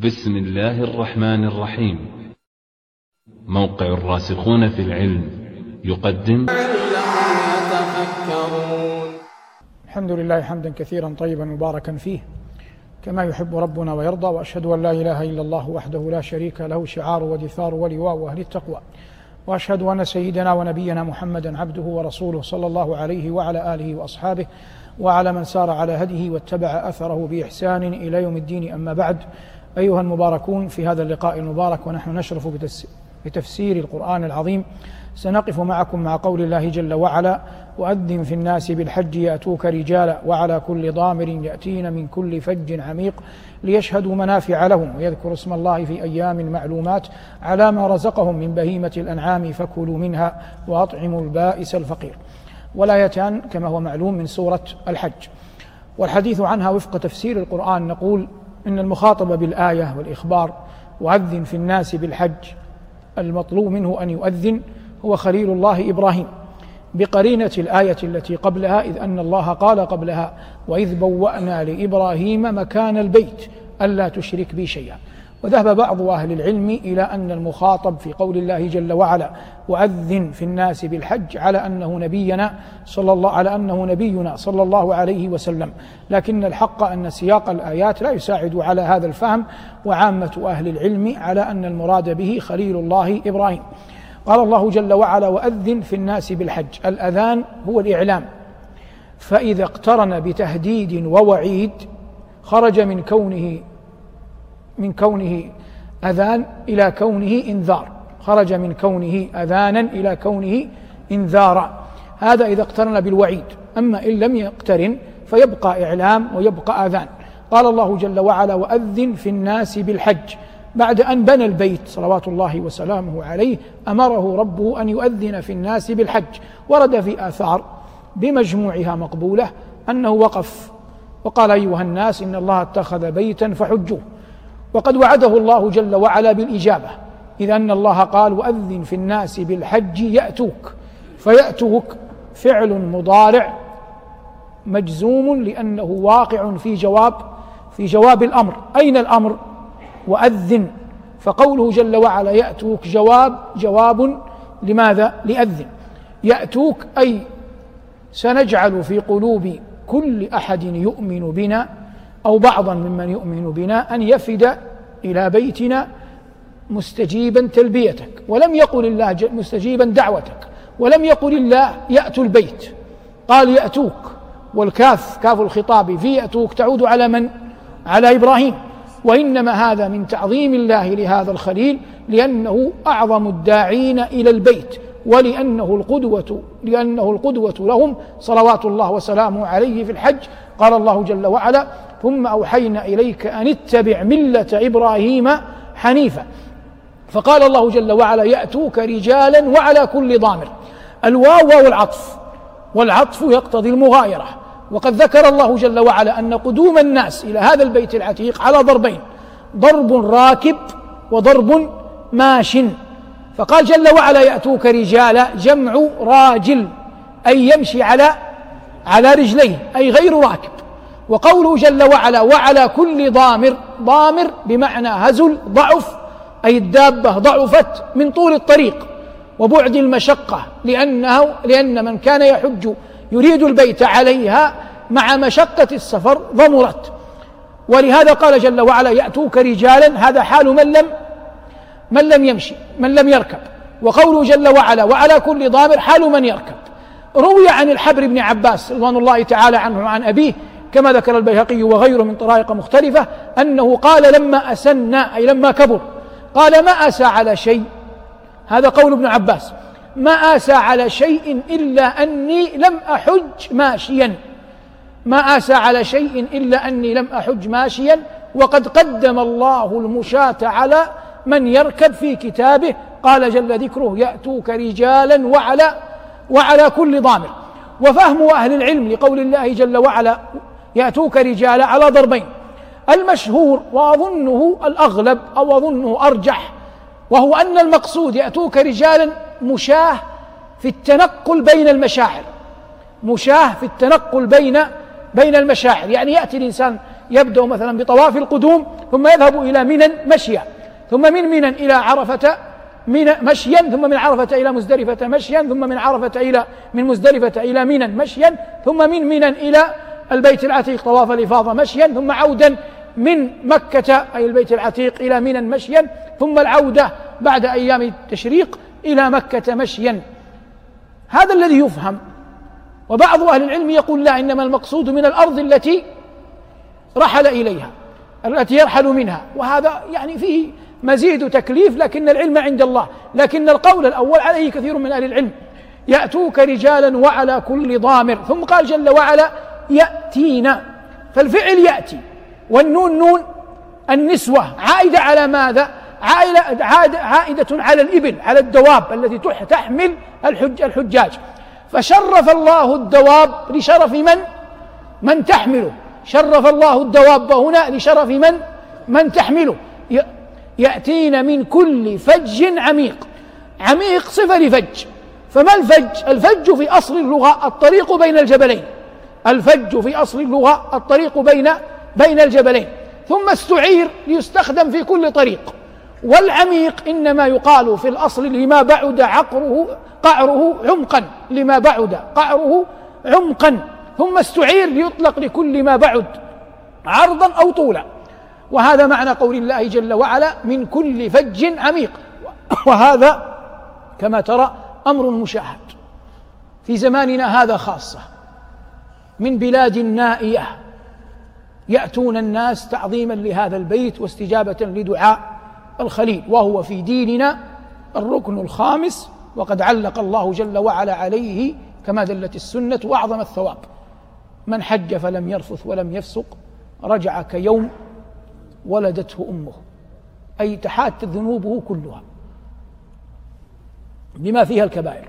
بسم الله الرحمن الرحيم. موقع الراسخون في العلم يقدم الحمد لله حمدا كثيرا طيبا مباركا فيه كما يحب ربنا ويرضى، وأشهد أن لا إله إلا الله وحده لا شريك له شعار ودثار ولواء أهل التقوى، وأشهد أن سيدنا ونبينا محمدا عبده ورسوله صلى الله عليه وعلى آله وأصحابه وعلى من سار على هديه واتبع أثره بإحسان إلى يوم الدين. أما بعد، أيها المباركون، في هذا اللقاء المبارك ونحن نشرف بتفسير القرآن العظيم، سنقف معكم مع قول الله جل وعلا: وأذن في الناس بالحج يأتوك رجالا وعلى كل ضامر يأتين من كل فج عميق ليشهدوا منافع لهم ويذكروا اسم الله في أيام معلومات على ما رزقهم من بهيمة الأنعام فكلوا منها وأطعموا البائس الفقير. والآيتان كما هو معلوم من سورة الحج، والحديث عنها وفق تفسير القرآن نقول إن المخاطب بالآية والإخبار وأذن في الناس بالحج، المطلوب منه أن يؤذن هو خليل الله إبراهيم، بقرينة الآية التي قبلها، إذ أن الله قال قبلها: وإذ بوأنا لإبراهيم مكان البيت ألا تشرك بي شيئا. وذهب بعض أهل العلم إلى أن المخاطب في قول الله جل وعلا وأذن في الناس بالحج على أنه نبينا صلى الله عليه وسلم، لكن الحق أن سياق الآيات لا يساعد على هذا الفهم، وعامة أهل العلم على أن المراد به خليل الله إبراهيم. قال الله جل وعلا: وأذن في الناس بالحج. الأذان هو الإعلام، فإذا اقترن بتهديد ووعيد خرج من كونه أذان إلى كونه إنذار، خرج من كونه أذانا إلى كونه إنذارا، هذا إذا اقترن بالوعيد. أما إن لم يقترن فيبقى إعلام ويبقى أذان. قال الله جل وعلا: وأذن في الناس بالحج. بعد أن بنى البيت صلوات الله وسلامه عليه أمره ربه أن يؤذن في الناس بالحج. ورد في آثار بمجموعها مقبولة أنه وقف وقال: أيها الناس إن الله اتخذ بيتا فحجوه. وقد وعده الله جل وعلا بالإجابة، إذ أن الله قال: وأذن في الناس بالحج يأتوك. فيأتوك فعل مضارع مجزوم لأنه واقع في جواب الأمر. أين الأمر؟ وأذن. فقوله جل وعلا يأتوك جواب لماذا؟ لأذن. يأتوك أي سنجعل في قلوب كل أحد يؤمن بنا أو بعضا ممن يؤمن بنا أن يفد إلى بيتنا مستجيبا تلبيتك، ولم يقل الله مستجيبا دعوتك، ولم يقل الله يأتوا البيت، قال يأتوك. والكاف كاف الخطاب في يأتوك تعود على من؟ على إبراهيم. وإنما هذا من تعظيم الله لهذا الخليل، لأنه أعظم الداعين إلى البيت، ولأنه القدوة لهم صلوات الله وسلامه عليه في الحج. قال الله جل وعلا: ثم أوحينا إليك أن اتبع ملة إبراهيم حنيفا. فقال الله جل وعلا: يأتوك رجالا وعلى كل ضامر. الواو واو العطف، والعطف يقتضي المغايرة. وقد ذكر الله جل وعلا أن قدوم الناس إلى هذا البيت العتيق على ضربين: ضرب راكب وضرب ماش. فقال جل وعلا: يأتوك رجالا، جمع راجل، أي يمشي على رجليه، أي غير راكب. وقوله جل وعلا: وعلى كل ضامر، ضامر بمعنى هزل ضعف، أي الدابة ضعفت من طول الطريق وبعد المشقة، لأن من كان يحج يريد البيت عليها مع مشقة السفر ضمرت. ولهذا قال جل وعلا: يأتوك رجالا، هذا حال من لم يمشي، من لم يركب. وقوله جل وعلا: وعلى كل ضامر، حال من يركب. روي عن الحبر بن عباس رضوان الله تعالى عنه عن أبيه كما ذكر البيهقي وغيره من طرائق مختلفة أنه قال: لما أسنا، أي لما كبر، قال: ما آسى على شيء، هذا قول ابن عباس، ما آسى على شيء إلا أني لم أحج ماشيا، ما آسى على شيء إلا أني لم أحج ماشيا. وقد قدم الله المشاة على من يركب في كتابه، قال جل ذكره: يأتوك رجالا وعلى كل ضامر. وفهم أهل العلم لقول الله جل وعلا يأتوك رجالا على ضربين: المشهور وأظنه الأغلب أو أظنه أرجح، وهو أن المقصود يأتوك رجالا مشاة في التنقل بين المشاعر، مشاة في التنقل بين المشاعر، يعني يأتي الإنسان يبدأ مثلا بطواف القدوم ثم يذهب إلى منى مشيا، ثم من منى إلى عرفة مشيا، ثم من عرفة إلى مزدلفة مشيا، ثم من مزدلفة إلى منى مشيا، ثم من منى إلى البيت العتيق طواف الإفاضة مشيا، ثم عودا من مكة أي البيت العتيق إلى منى مشيا، ثم العودة بعد أيام التشريق إلى مكة مشيا. هذا الذي يفهم. وبعض أهل العلم يقول لا، إنما المقصود من الأرض التي رحل إليها، التي يرحل منها، وهذا يعني فيه مزيد تكليف، لكن العلم عند الله. لكن القول الأول عليه كثير من أهل العلم، يأتوك رجالا وعلى كل ضامر، ثم قال جل وعلا يأتينا، فالفعل يأتي، والنون نون النسوة عائدة على ماذا؟ عائدة على الإبل، على الدواب التي تحمل الحجاج، فشرف الله الدواب لشرف من تحمله، شرف الله الدواب هنا لشرف من تحمله. يأتين من كل فج عميق، عميق صفة لفج، فما الفج؟ الفج في أصل اللغة الطريق بين الجبلين، الفج في أصل اللغة الطريق بين الجبلين، ثم استعير ليستخدم في كل طريق. والعميق إنما يقال في الأصل لما بعد قعره عمقا، لما بعد قعره عمقا، ثم استعير ليطلق لكل ما بعد عرضا أو طولا. وهذا معنى قول الله جل وعلا من كل فج عميق. وهذا كما ترى أمر مشاهد في زماننا هذا خاصة، من بلاد نائية يأتون الناس تعظيما لهذا البيت واستجابة لدعاء الخليل، وهو في ديننا الركن الخامس، وقد علق الله جل وعلا عليه كما دلت السنة وأعظم الثواب: من حج فلم يرفث ولم يفسق رجع كيوم ولدته أمه، أي تحات ذنوبه كلها بما فيها الكبائر،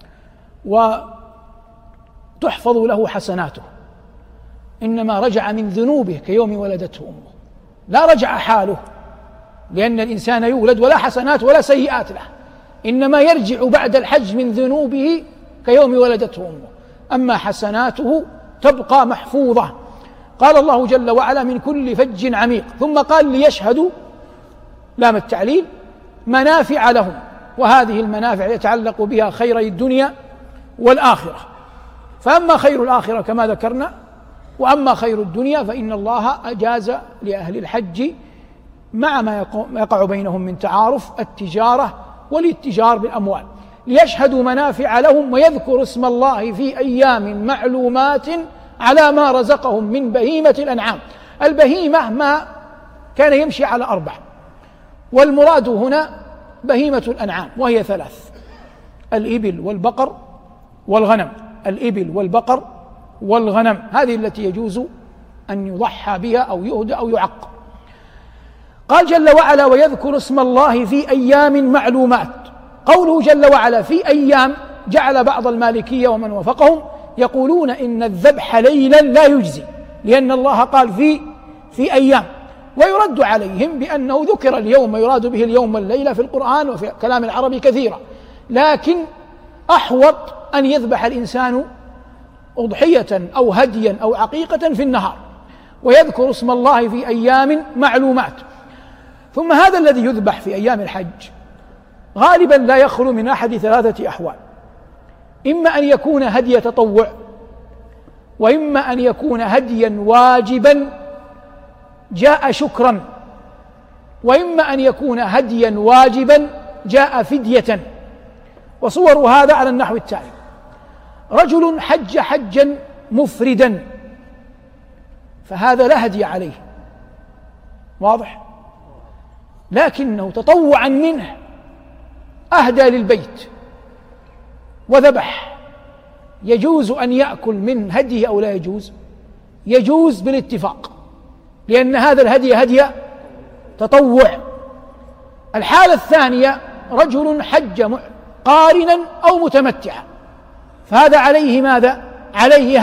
وتحفظ له حسناته. إنما رجع من ذنوبه كيوم ولدته أمه، لا رجع حاله، لأن الإنسان يولد ولا حسنات ولا سيئات له، إنما يرجع بعد الحج من ذنوبه كيوم ولدته أمه، أما حسناته تبقى محفوظة. قال الله جل وعلا من كل فج عميق، ثم قال ليشهدوا لام التعليل منافع لهم، وهذه المنافع يتعلق بها خيري الدنيا والآخرة، فأما خير الآخرة كما ذكرنا، وأما خير الدنيا فإن الله أجاز لأهل الحج مع ما يقع بينهم من تعارف التجارة والاتجار بالأموال، ليشهدوا منافع لهم ويذكروا اسم الله في أيام معلومات على ما رزقهم من بهيمة الأنعام. البهيمة ما كان يمشي على 4، والمراد هنا بهيمة الأنعام، وهي 3: الإبل والبقر والغنم، الإبل والبقر والغنم، هذه التي يجوز أن يضحى بها أو يهدى أو يعق. قال جل وعلا ويذكر اسم الله في أيام معلومات. قوله جل وعلا في أيام جعل بعض المالكية ومن وفقهم يقولون إن الذبح ليلا لا يجزي، لأن الله قال في أيام، ويرد عليهم بأنه ذكر اليوم ويراد به اليوم والليلة في القرآن وفي كلام العرب كثيرا، لكن أحوط أن يذبح الإنسان أضحية أو هديا أو عقيقة في النهار، ويذكر اسم الله في أيام معلومات. ثم هذا الذي يذبح في أيام الحج غالبا لا يخلو من أحد 3 أحوال: إما أن يكون هدي تطوع، وإما أن يكون هديا واجبا جاء شكرا، وإما أن يكون هديا واجبا جاء فدية. وصور هذا على النحو التالي: رجل حج حجا مفردا، فهذا لا هدي عليه، واضح، لكنه تطوعا منه أهدى للبيت وذبح، يجوز أن يأكل من هديه أو لا يجوز؟ يجوز بالاتفاق، لأن هذا الهدي هدي تطوع. الحالة الثانية: رجل حج قارنا أو متمتعا، فهذا عليه ماذا؟ عليه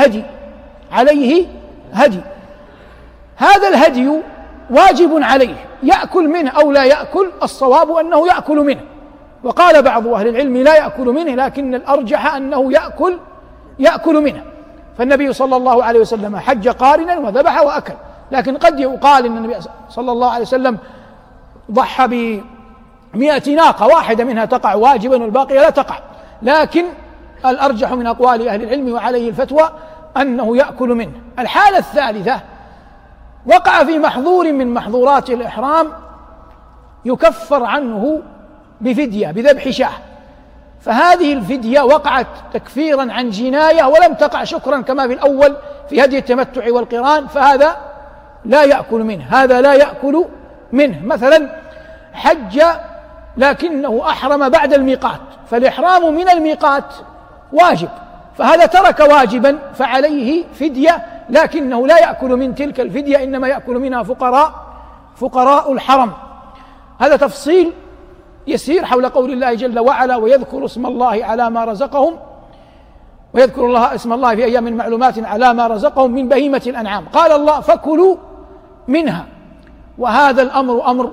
هدي. هذا الهدي واجب عليه، يأكل منه أو لا يأكل، الصواب أنه يأكل منه، وقال بعض أهل العلم لا يأكل منه، لكن الأرجح أنه يأكل منه. فالنبي صلى الله عليه وسلم حج قارنا وذبح وأكل، لكن قد يقال إن النبي صلى الله عليه وسلم ضحى ب100 ناقة، واحدة منها تقع واجبا والباقية لا تقع، لكن الأرجح من أقوال أهل العلم وعليه الفتوى أنه يأكل منه. الحالة الثالثة وقع في محظور من محظورات الإحرام يكفر عنه بفدية بذبح شاة، فهذه الفدية وقعت تكفيرا عن جناية ولم تقع شكرا كما في الأول في هدي التمتع والقران، فهذا لا يأكل منه، هذا لا يأكل منه. مثلا حج لكنه أحرم بعد الميقات، فالإحرام من الميقات واجب، فهذا ترك واجبا فعليه فدية، لكنه لا يأكل من تلك الفدية، إنما يأكل منها فقراء الحرم. هذا تفصيل يسير حول قول الله جل وعلا: ويذكر اسم الله على ما رزقهم، ويذكر الله اسم الله في أيام معلومات على ما رزقهم من بهيمة الأنعام. قال الله: فكلوا منها، وهذا الأمر أمر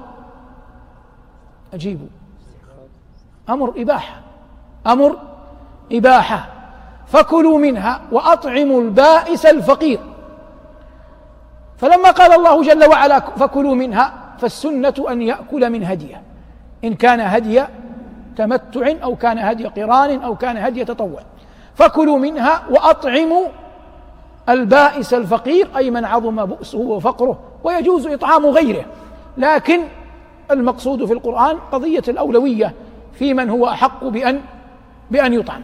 أجيب، أمر إباحة، فكلوا منها وأطعموا البائس الفقير. فلما قال الله جل وعلا فكلوا منها، فالسنة أن يأكل من هديه، إن كان هدي تمتع أو كان هدي قران أو كان هدي تطوع. فكلوا منها وأطعموا البائس الفقير، أي من عظم بؤسه وفقره، ويجوز إطعام غيره، لكن المقصود في القرآن قضية الأولوية في من هو أحق بأن يطعم.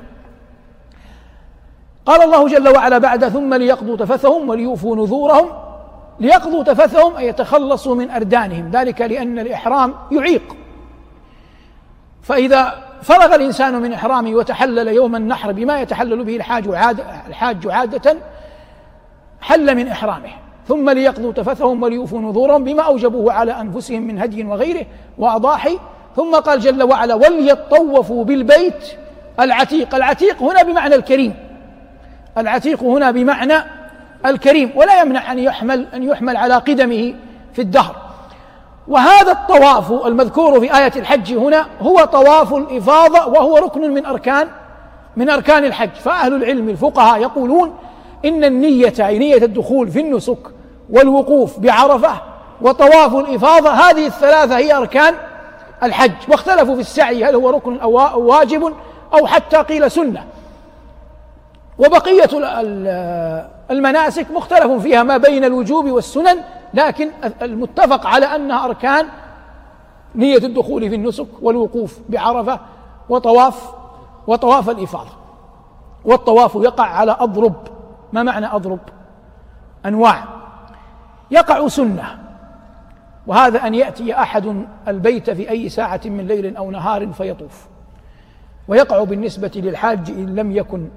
قال الله جل وعلا بعد: ثم ليقضوا تفثهم وليوفوا نذورهم. ليقضوا تفثهم أي يتخلصوا من أردانهم، ذلك لأن الإحرام يعيق، فإذا فرغ الإنسان من إحرامه وتحلل يوم النحر بما يتحلل به الحاج عادة حل من إحرامه. ثم ليقضوا تفثهم وليوفوا نذورهم بما أوجبوه على أنفسهم من هدي وغيره وأضاحي. ثم قال جل وعلا: وليطوفوا بالبيت العتيق. العتيق هنا بمعنى الكريم، العتيق هنا بمعنى الكريم، ولا يمنع أن يحمل على قدمه في الدهر. وهذا الطواف المذكور في آية الحج هنا هو طواف الإفاضة، وهو ركن من أركان الحج. فأهل العلم الفقهاء يقولون إن النية أي نية الدخول في النسك والوقوف بعرفة وطواف الإفاضة، هذه الثلاثة هي أركان الحج، واختلفوا في السعي هل هو ركن أو واجب أو حتى قيل سنة. وبقية المناسك مختلف فيها ما بين الوجوب والسنن، لكن المتفق على أنها أركان نية الدخول في النسك والوقوف بعرفة وطواف الإفاضة. والطواف يقع على أضرب. ما معنى أضرب؟ أنواع. يقع سنة، وهذا أن يأتي أحد البيت في أي ساعة من ليل أو نهار فيطوف. ويقع بالنسبة للحاج إن لم يكن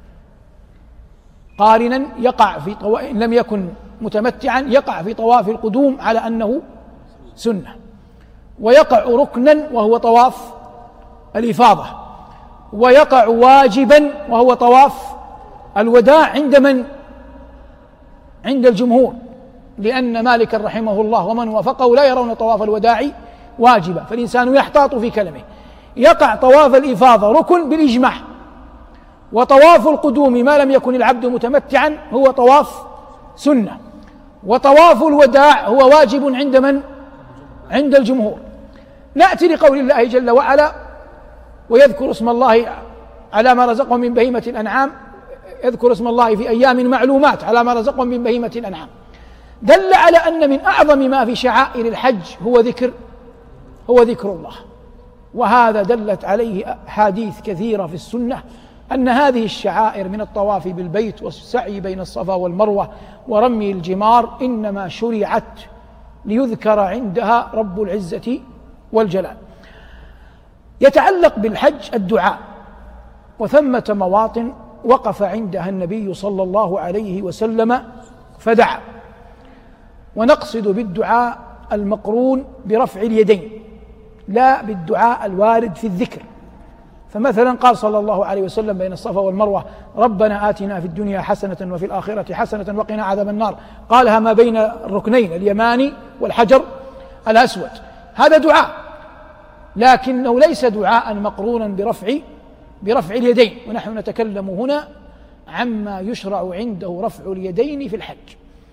قارنا إن لم يكن متمتعا يقع في طواف القدوم على أنه سنة. ويقع ركنا وهو طواف الإفاضة. ويقع واجبا وهو طواف الوداع عند الجمهور، لأن مالك رحمه الله ومن وافقه لا يرون طواف الوداع واجبا، فالإنسان يحتاط في كلمه. يقع طواف الإفاضة ركن بالإجماع، وطواف القدوم ما لم يكن العبد متمتعا هو طواف سنة، وطواف الوداع هو واجب عند الجمهور. نأتي لقول الله جل وعلا: ويذكر اسم الله على ما رزقهم من بهيمة الأنعام، يذكر اسم الله في أيام معلومات على ما رزقهم من بهيمة الأنعام، دل على أن من أعظم ما في شعائر الحج هو ذكر الله. وهذا دلت عليه أحاديث كثيرة في السنة أن هذه الشعائر من الطواف بالبيت والسعي بين الصفا والمروة ورمي الجمار إنما شرعت ليذكر عندها رب العزة والجلال. يتعلق بالحج الدعاء، وثمة مواطن وقف عندها النبي صلى الله عليه وسلم فدعا. ونقصد بالدعاء المقرون برفع اليدين، لا بالدعاء الوارد في الذكر. فمثلا قال صلى الله عليه وسلم بين الصفا والمروة: ربنا آتنا في الدنيا حسنة وفي الآخرة حسنة وقنا عذاب النار، قالها ما بين الركنين اليماني والحجر الأسود. هذا دعاء، لكنه ليس دعاء مقرونا برفع اليدين. ونحن نتكلم هنا عما يشرع عنده رفع اليدين في الحج.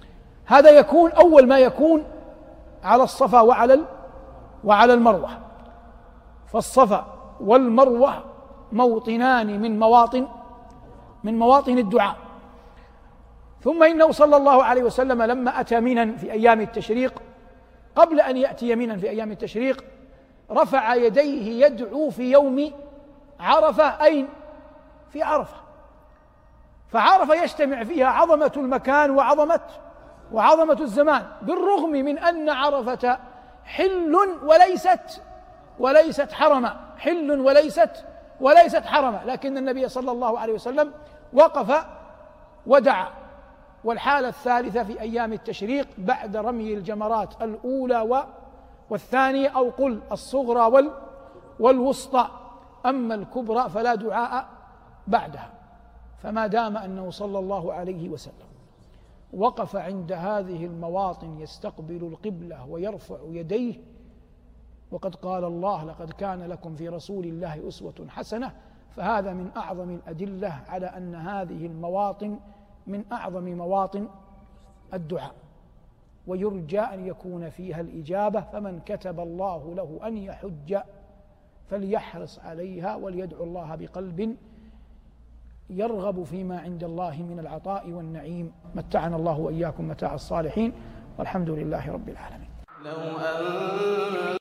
هذا يكون أول ما يكون على الصفا وعلى المروة. فالصفا والمروة موطنان من مواطن الدعاء. ثم إنه صلى الله عليه وسلم لما أتى منى في أيام التشريق، قبل أن يأتي منى في أيام التشريق رفع يديه يدعو في يوم عرفة. أين؟ في عرفة. فعرفة يجتمع فيها عظمة المكان وعظمة الزمان، بالرغم من أن عرفة حل وليست حرما، حل وليست حرما، لكن النبي صلى الله عليه وسلم وقف ودعا. والحالة الثالثة في أيام التشريق بعد رمي الجمرات الأولى والثانية، أو قل الصغرى والوسطى، أما الكبرى فلا دعاء بعدها. فما دام أنه صلى الله عليه وسلم وقف عند هذه المواطن يستقبل القبلة ويرفع يديه، وقد قال الله: لقد كان لكم في رسول الله أسوة حسنة، فهذا من أعظم الأدلة على أن هذه المواطن من أعظم مواطن الدعاء، ويرجى أن يكون فيها الإجابة. فمن كتب الله له أن يحج فليحرص عليها وليدعو الله بقلب يرغب فيما عند الله من العطاء والنعيم. متعنا الله وإياكم متاع الصالحين، والحمد لله رب العالمين.